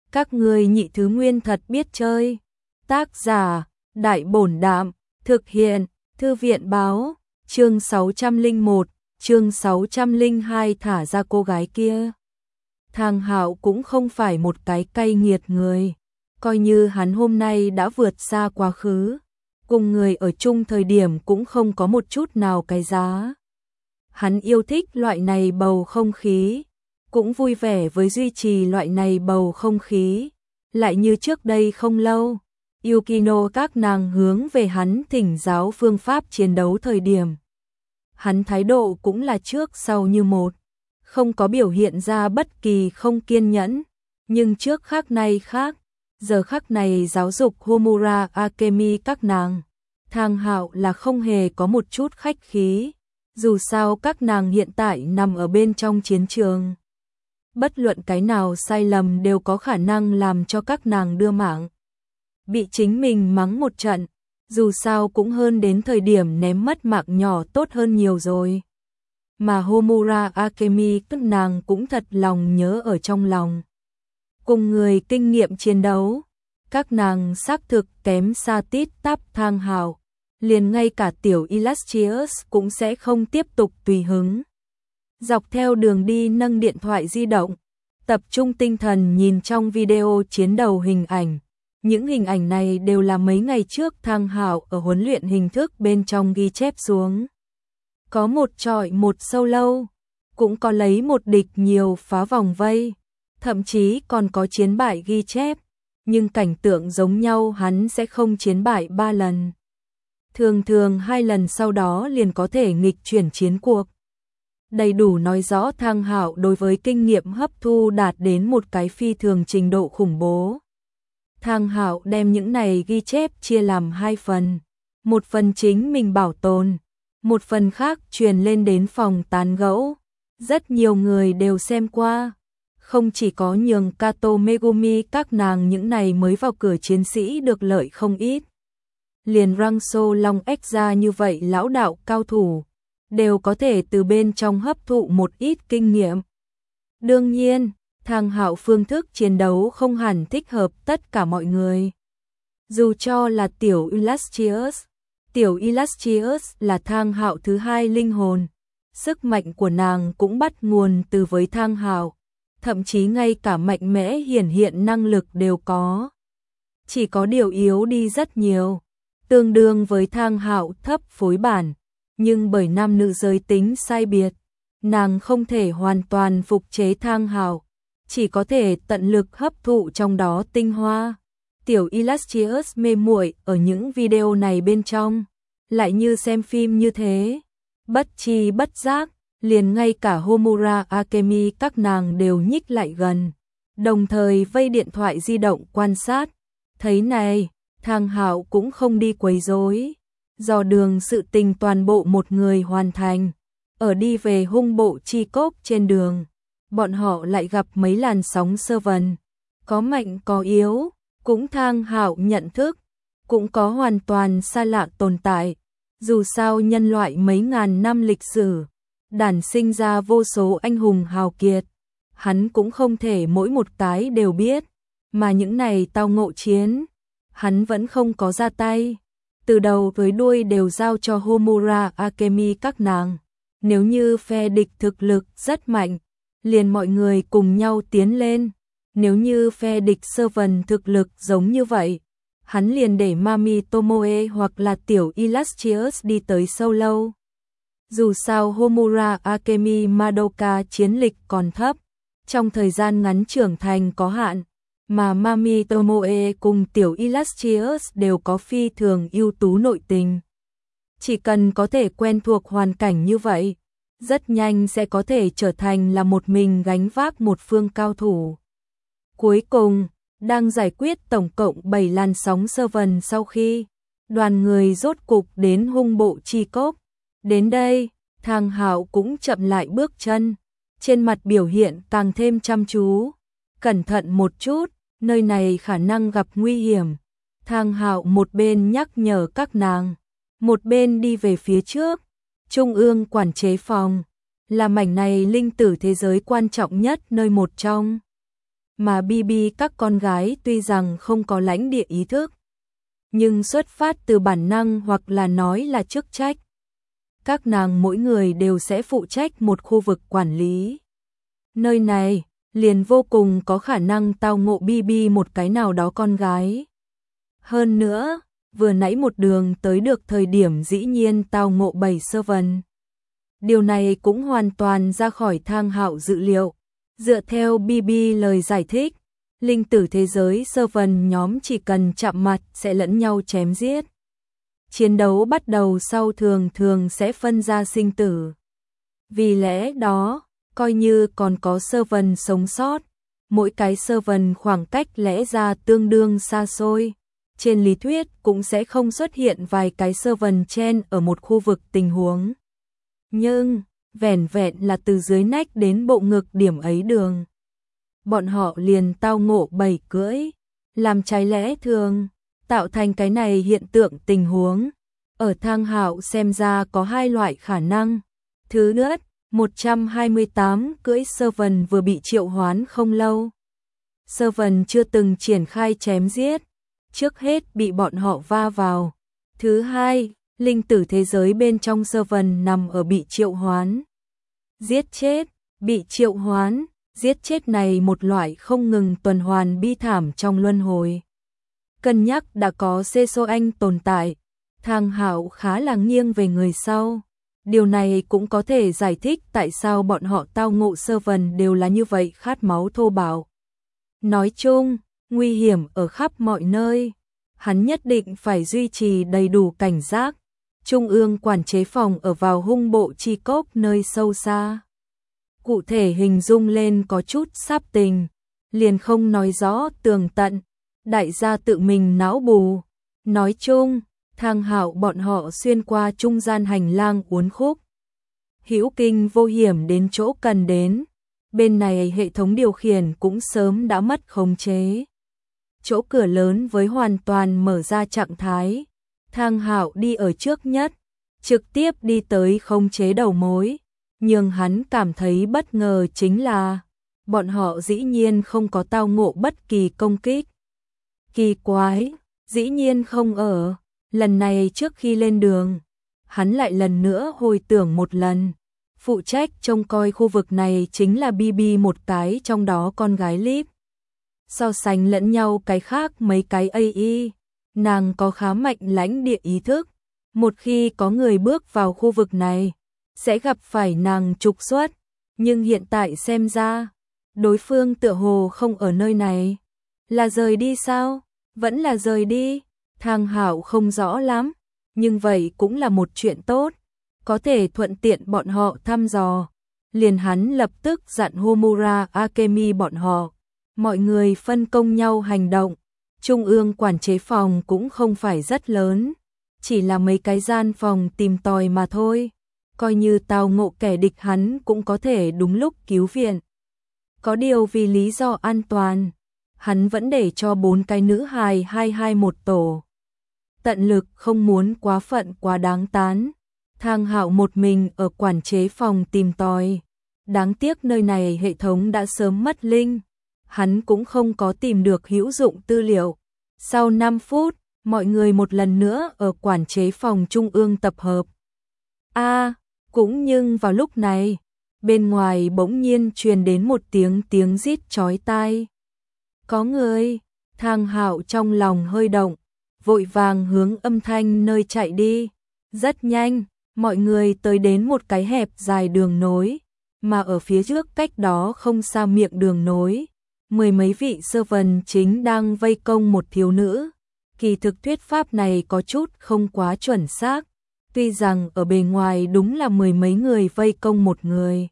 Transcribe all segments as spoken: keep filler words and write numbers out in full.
Các ngươi nhị thứ nguyên thật biết chơi. Tác giả, Đại Bổn Đạm, thực hiện, Thư viện Báo, chương sáu trăm lẻ một, chương sáu trăm lẻ hai thả ra cô gái kia. Thang Hạo cũng không phải một cái cay nghiệt người, coi như hắn hôm nay đã vượt xa quá khứ, cùng người ở chung thời điểm cũng không có một chút nào cái giá. Hắn yêu thích loại này bầu không khí, cũng vui vẻ với duy trì loại này bầu không khí, lại như trước đây không lâu. Yukino các nàng hướng về hắn thỉnh giáo phương pháp chiến đấu thời điểm. Hắn thái độ cũng là trước sau như một, không có biểu hiện ra bất kỳ không kiên nhẫn, nhưng trước khắc này khác, giờ khắc này giáo dục Homura Akemi các nàng. Thang Hạo là không hề có một chút khách khí, dù sao các nàng hiện tại nằm ở bên trong chiến trường. Bất luận cái nào sai lầm đều có khả năng làm cho các nàng đưa mạng. Bị chính mình mắng một trận, dù sao cũng hơn đến thời điểm ném mất mạng nhỏ tốt hơn nhiều rồi. Mà Homura Akemi các nàng cũng thật lòng nhớ ở trong lòng. Cùng người kinh nghiệm chiến đấu, các nàng xác thực kém xa tít tắp Thang Hạo, liền ngay cả tiểu Illustrious cũng sẽ không tiếp tục tùy hứng. Dọc theo đường đi nâng điện thoại di động, tập trung tinh thần nhìn trong video chiến đấu hình ảnh. Những hình ảnh này đều là mấy ngày trước Thang Hạo ở huấn luyện hình thức bên trong ghi chép xuống. Có một trọi một solo, cũng có lấy một địch nhiều phá vòng vây, thậm chí còn có chiến bại ghi chép, nhưng cảnh tượng giống nhau hắn sẽ không chiến bại ba lần. Thường thường hai lần sau đó liền có thể nghịch chuyển chiến cuộc. Đầy đủ nói rõ Thang Hạo đối với kinh nghiệm hấp thu đạt đến một cái phi thường trình độ khủng bố. Thang Hạo đem những này ghi chép chia làm hai phần, một phần chính mình bảo tồn, một phần khác truyền lên đến phòng tán gẫu. Rất nhiều người đều xem qua, không chỉ có nhường Kato Megumi các nàng những này mới vào cửa chiến sĩ được lợi không ít. Liền Rangso Long Ếch ra như vậy lão đạo cao thủ, đều có thể từ bên trong hấp thụ một ít kinh nghiệm. Đương nhiên, Thang Hạo phương thức chiến đấu không hẳn thích hợp tất cả mọi người. Dù cho là tiểu Illustrious, tiểu Illustrious là Thang Hạo thứ hai linh hồn, sức mạnh của nàng cũng bắt nguồn từ với Thang Hạo, thậm chí ngay cả mạnh mẽ hiển hiện năng lực đều có. Chỉ có điều yếu đi rất nhiều, tương đương với Thang Hạo thấp phối bản, nhưng bởi nam nữ giới tính sai biệt, nàng không thể hoàn toàn phục chế Thang Hạo, chỉ có thể tận lực hấp thụ trong đó tinh hoa. Tiểu Illustrious mê muội ở những video này bên trong, lại như xem phim như thế, bất chi bất giác, liền ngay cả Homura Akemi các nàng đều nhích lại gần, đồng thời vây điện thoại di động quan sát. Thấy này, Thang Hạo cũng không đi quấy rối, dò đường sự tình toàn bộ một người hoàn thành. Ở đi về hung bộ chi cốc trên đường, bọn họ lại gặp mấy làn sóng sơ vần, có mạnh có yếu, cũng Thang Hạo nhận thức, cũng có hoàn toàn xa lạ tồn tại. Dù sao nhân loại mấy ngàn năm lịch sử, đản sinh ra vô số anh hùng hào kiệt, hắn cũng không thể mỗi một cái đều biết, mà những này tao ngộ chiến, hắn vẫn không có ra tay, từ đầu tới đuôi đều giao cho Homura Akemi các nàng. Nếu như phe địch thực lực rất mạnh, liền mọi người cùng nhau tiến lên. Nếu như phe địch sơ vần thực lực giống như vậy, hắn liền để Mami Tomoe hoặc là tiểu Illustrious đi tới solo. Dù sao Homura Akemi Madoka chiến lịch còn thấp, trong thời gian ngắn trưởng thành có hạn, mà Mami Tomoe cùng tiểu Illustrious đều có phi thường ưu tú nội tình. Chỉ cần có thể quen thuộc hoàn cảnh như vậy, rất nhanh sẽ có thể trở thành là một mình gánh vác một phương cao thủ. Cuối cùng, đang giải quyết tổng cộng bảy làn sóng sơ vần sau khi, đoàn người rốt cục đến hung bộ chi cốc. Đến đây, Thang Hạo cũng chậm lại bước chân, trên mặt biểu hiện càng thêm chăm chú. Cẩn thận một chút, nơi này khả năng gặp nguy hiểm. Thang Hạo một bên nhắc nhở các nàng, một bên đi về phía trước. Trung ương quản chế phòng, là mảnh này linh tử thế giới quan trọng nhất nơi một trong. mà bê bê các con gái tuy rằng không có lãnh địa ý thức, nhưng xuất phát từ bản năng hoặc là nói là chức trách. Các nàng mỗi người đều sẽ phụ trách một khu vực quản lý. Nơi này liền vô cùng có khả năng tao ngộ bê bê một cái nào đó con gái. Hơn nữa, vừa nãy một đường tới được thời điểm dĩ nhiên tao ngộ bảy servant. Điều này cũng hoàn toàn ra khỏi Thang Hạo dự liệu. Dựa theo bê bê lời giải thích, linh tử thế giới servant nhóm chỉ cần chạm mặt sẽ lẫn nhau chém giết. Chiến đấu bắt đầu sau thường thường sẽ phân ra sinh tử. Vì lẽ đó, coi như còn có servant sống sót, mỗi cái servant khoảng cách lẽ ra tương đương xa xôi. Trên lý thuyết cũng sẽ không xuất hiện vài cái servant chen ở một khu vực tình huống. Nhưng, vẻn vẹn là từ dưới nách đến bộ ngực điểm ấy đường. Bọn họ liền tao ngộ bảy cưỡi, làm trái lẽ thường, tạo thành cái này hiện tượng tình huống. Ở Thang Hạo xem ra có hai loại khả năng. Thứ nhất, một trăm hai mươi tám cưỡi servant vừa bị triệu hoán không lâu. Servant chưa từng triển khai chém giết, trước hết bị bọn họ va vào. Thứ hai, linh tử thế giới bên trong servant nằm ở bị triệu hoán. Giết chết, bị triệu hoán, giết chết này một loại không ngừng tuần hoàn bi thảm trong luân hồi. Cân nhắc đã có Sê Sô Anh tồn tại, Thang Hạo khá là nghiêng về người sau. Điều này cũng có thể giải thích tại sao bọn họ tao ngộ servant đều là như vậy khát máu thô bạo. Nói chung, nguy hiểm ở khắp mọi nơi. Hắn nhất định phải duy trì đầy đủ cảnh giác. Trung ương quản chế phòng ở vào hung bộ chi cốc nơi sâu xa. Cụ thể hình dung lên có chút sáp tình, liền không nói rõ tường tận, đại gia tự mình não bù. Nói chung, Thang Hạo bọn họ xuyên qua trung gian hành lang uốn khúc. Hữu kinh vô hiểm đến chỗ cần đến, bên này hệ thống điều khiển cũng sớm đã mất khống chế. Chỗ cửa lớn với hoàn toàn mở ra trạng thái, Thang Hạo đi ở trước nhất, trực tiếp đi tới khống chế đầu mối, nhưng hắn cảm thấy bất ngờ chính là bọn họ dĩ nhiên không có tao ngộ bất kỳ công kích. Kỳ quái, dĩ nhiên không ở, lần này trước khi lên đường, hắn lại lần nữa hồi tưởng một lần, phụ trách trông coi khu vực này chính là bê bê một cái trong đó con gái Líp. So sánh lẫn nhau cái khác mấy cái a i, nàng có khá mạnh lãnh địa ý thức, một khi có người bước vào khu vực này, sẽ gặp phải nàng trục xuất, nhưng hiện tại xem ra, đối phương tựa hồ không ở nơi này. Là rời đi sao? Vẫn là rời đi? Thang Hạo không rõ lắm, nhưng vậy cũng là một chuyện tốt, có thể thuận tiện bọn họ thăm dò. Liền hắn lập tức dặn Homura Akemi bọn họ, mọi người phân công nhau hành động. Trung ương quản chế phòng cũng không phải rất lớn, chỉ là mấy cái gian phòng tìm tòi mà thôi. Coi như tao ngộ kẻ địch hắn cũng có thể đúng lúc cứu viện. Có điều vì lý do an toàn, hắn vẫn để cho bốn cái nữ hài hai hai một tổ. Tận lực không muốn quá phận quá đáng tán. Thang Hạo một mình ở quản chế phòng tìm tòi. Đáng tiếc nơi này hệ thống đã sớm mất linh. Hắn cũng không có tìm được hữu dụng tư liệu. Sau năm phút, mọi người một lần nữa ở quản chế phòng trung ương tập hợp. A, à, cũng nhưng vào lúc này, bên ngoài bỗng nhiên truyền đến một tiếng tiếng rít chói tai. Có người, Thang Hạo trong lòng hơi động, vội vàng hướng âm thanh nơi chạy đi. Rất nhanh, mọi người tới đến một cái hẹp dài đường nối, mà ở phía trước cách đó không xa miệng đường nối, mười mấy vị servant chính đang vây công một thiếu nữ. Kỳ thực thuyết pháp này có chút không quá chuẩn xác, tuy rằng ở bề ngoài đúng là mười mấy người vây công một người,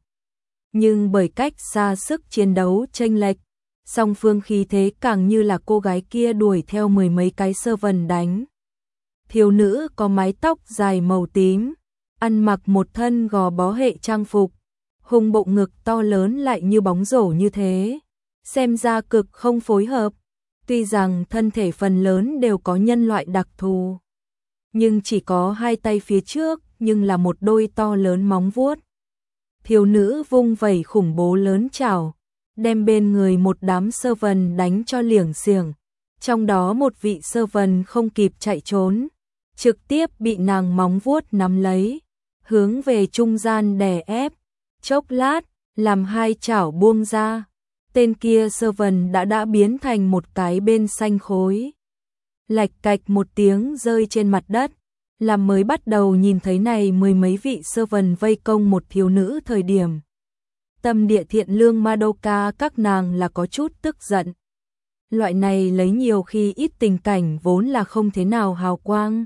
nhưng bởi cách xa sức chiến đấu chênh lệch, song phương khí thế càng như là cô gái kia đuổi theo mười mấy cái servant đánh. Thiếu nữ có mái tóc dài màu tím, ăn mặc một thân gò bó hệ trang phục, hùng bụng ngực to lớn lại như bóng rổ như thế, xem ra cực không phối hợp. Tuy rằng thân thể phần lớn đều có nhân loại đặc thù, nhưng chỉ có hai tay phía trước, nhưng là một đôi to lớn móng vuốt. Thiếu nữ vung vẩy khủng bố lớn chảo, đem bên người một đám servant đánh cho liểng xiểng. Trong đó một vị servant không kịp chạy trốn, trực tiếp bị nàng móng vuốt nắm lấy, hướng về trung gian đè ép, chốc lát, làm hai chảo buông ra. Tên kia servant đã đã biến thành một cái bên xanh khối. Lạch cạch một tiếng rơi trên mặt đất, làm mới bắt đầu nhìn thấy này mười mấy vị servant vây công một thiếu nữ thời điểm. Tâm địa thiện lương Madoka các nàng là có chút tức giận. Loại này lấy nhiều khi ít tình cảnh vốn là không thế nào hào quang.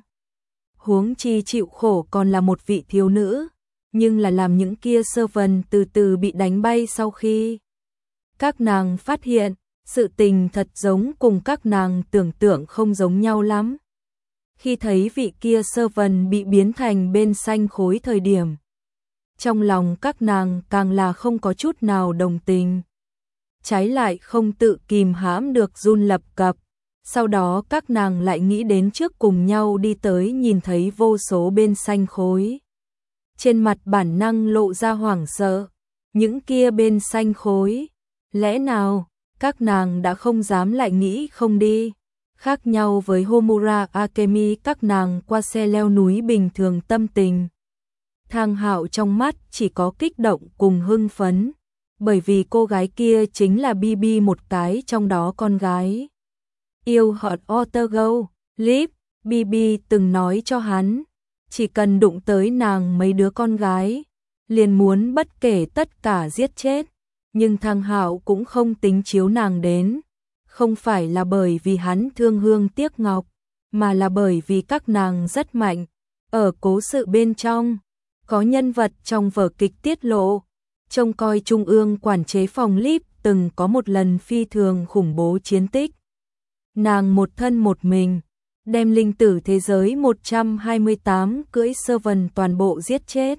Huống chi chịu khổ còn là một vị thiếu nữ, nhưng là làm những kia servant từ từ bị đánh bay sau khi. Các nàng phát hiện, sự tình thật giống cùng các nàng tưởng tượng không giống nhau lắm. Khi thấy vị kia servant bị biến thành bên xanh khối thời điểm, trong lòng các nàng càng là không có chút nào đồng tình. Trái lại không tự kìm hãm được run lập cập. Sau đó các nàng lại nghĩ đến trước cùng nhau đi tới nhìn thấy vô số bên xanh khối. Trên mặt bản năng lộ ra hoảng sợ. Những kia bên xanh khối. Lẽ nào, các nàng đã không dám lại nghĩ không đi. Khác nhau với Homura Akemi các nàng qua xe leo núi bình thường tâm tình. Thang Hạo trong mắt chỉ có kích động cùng hưng phấn. Bởi vì cô gái kia chính là Bibi một cái trong đó con gái. Yêu hận Ottergo, Lip, Bibi từng nói cho hắn. Chỉ cần đụng tới nàng mấy đứa con gái, liền muốn bất kể tất cả giết chết. Nhưng Thang Hạo cũng không tính chiếu nàng đến. Không phải là bởi vì hắn thương hương tiếc ngọc, mà là bởi vì các nàng rất mạnh. Ở cố sự bên trong, có nhân vật trong vở kịch tiết lộ. Trông coi trung ương quản chế phòng Lip từng có một lần phi thường khủng bố chiến tích. Nàng một thân một mình, đem linh tử thế giới một trăm hai mươi tám cưỡi servant toàn bộ giết chết.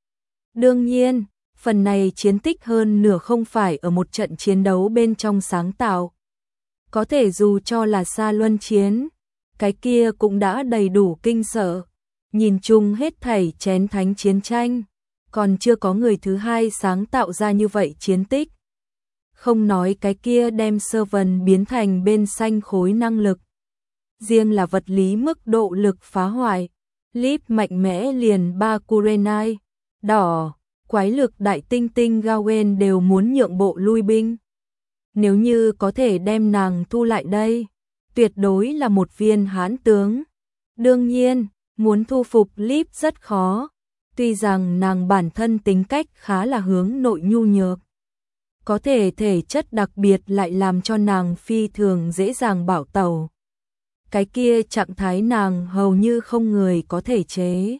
Đương nhiên, phần này chiến tích hơn nửa không phải ở một trận chiến đấu bên trong sáng tạo. Có thể dù cho là xa luân chiến, cái kia cũng đã đầy đủ kinh sợ. Nhìn chung hết thảy chén thánh chiến tranh, còn chưa có người thứ hai sáng tạo ra như vậy chiến tích. Không nói cái kia đem servant biến thành bên xanh khối năng lực. Riêng là vật lý mức độ lực phá hoại, Lip mạnh mẽ liền ba Kurenai, đỏ, quái lực đại tinh tinh Gawain đều muốn nhượng bộ lui binh. Nếu như có thể đem nàng thu lại đây, tuyệt đối là một viên hãn tướng. Đương nhiên, muốn thu phục Lip rất khó, tuy rằng nàng bản thân tính cách khá là hướng nội nhu nhược. Có thể thể chất đặc biệt lại làm cho nàng phi thường dễ dàng bảo tẩu. Cái kia trạng thái nàng hầu như không người có thể chế.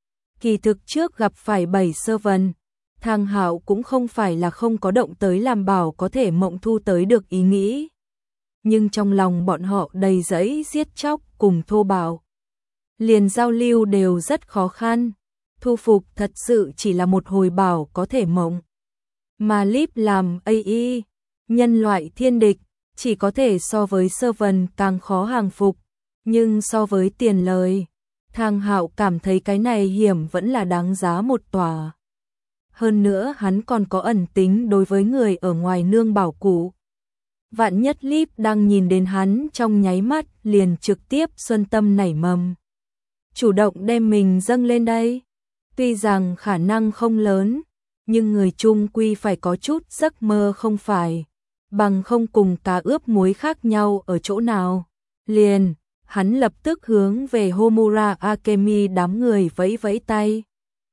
Kỳ thực trước gặp phải bảy servant, Thang Hạo cũng không phải là không có động tới làm bảo có thể mộng thu tới được ý nghĩ. Nhưng trong lòng bọn họ đầy rẫy giết chóc cùng thô bạo. Liền giao lưu đều rất khó khăn. Thu phục thật sự chỉ là một hồi bảo có thể mộng. Mà Lip làm a i, nhân loại thiên địch, chỉ có thể so với servant càng khó hàng phục. Nhưng so với tiền lời, Thang Hạo cảm thấy cái này hiểm vẫn là đáng giá một tòa. Hơn nữa hắn còn có ẩn tính đối với người ở ngoài nương bảo cụ. Vạn nhất Lip đang nhìn đến hắn trong nháy mắt liền trực tiếp xuân tâm nảy mầm. Chủ động đem mình dâng lên đây. Tuy rằng khả năng không lớn, nhưng người chung quy phải có chút giấc mơ không phải. Bằng không cùng cá ướp muối khác nhau ở chỗ nào. Liền, hắn lập tức hướng về Homura Akemi đám người vẫy vẫy tay.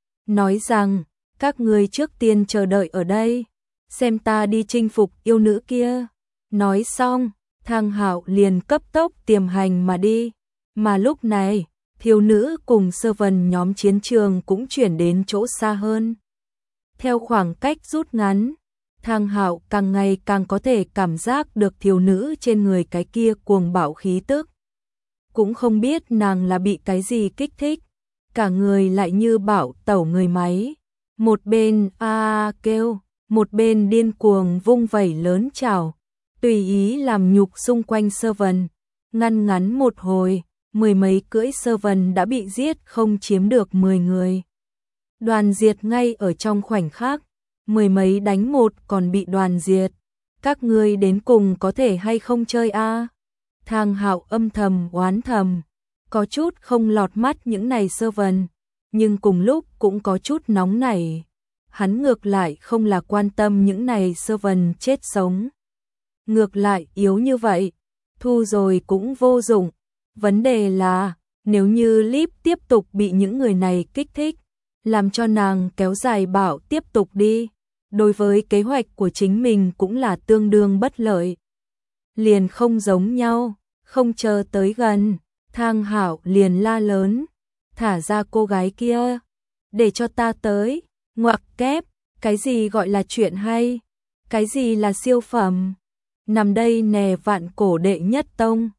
Nói rằng, các người trước tiên chờ đợi ở đây, xem ta đi chinh phục yêu nữ kia. Nói xong, Thang Hạo liền cấp tốc tiềm hành mà đi. Mà lúc này, thiếu nữ cùng servant nhóm chiến trường cũng chuyển đến chỗ xa hơn. Theo khoảng cách rút ngắn, Thang Hạo càng ngày càng có thể cảm giác được thiếu nữ trên người cái kia cuồng bạo khí tức. Cũng không biết nàng là bị cái gì kích thích, cả người lại như bạo tẩu người máy. Một bên a à kêu, một bên điên cuồng vung vẩy lớn chảo, tùy ý làm nhục xung quanh servant. Ngăn ngắn một hồi, mười mấy cưỡi servant đã bị giết không chiếm được mười người. Đoàn diệt ngay ở trong khoảnh khắc, mười mấy đánh một còn bị đoàn diệt. các ngươi đến cùng có thể hay không chơi a? Thang Hạo âm thầm oán thầm, có chút không lọt mắt những này sơ vần, nhưng cùng lúc cũng có chút nóng nảy. Hắn ngược lại không là quan tâm những này sơ vần chết sống. Ngược lại yếu như vậy, thu rồi cũng vô dụng. Vấn đề là, nếu như Líp tiếp tục bị những người này kích thích, làm cho nàng kéo dài bảo tiếp tục đi, đối với kế hoạch của chính mình cũng là tương đương bất lợi. Liền không giống nhau, không chờ tới gần, Thang Hạo liền la lớn, thả ra cô gái kia, để cho ta tới. Ngoặc kép, cái gì gọi là chuyện hay, cái gì là siêu phẩm, nằm đây nè vạn cổ đệ nhất tông.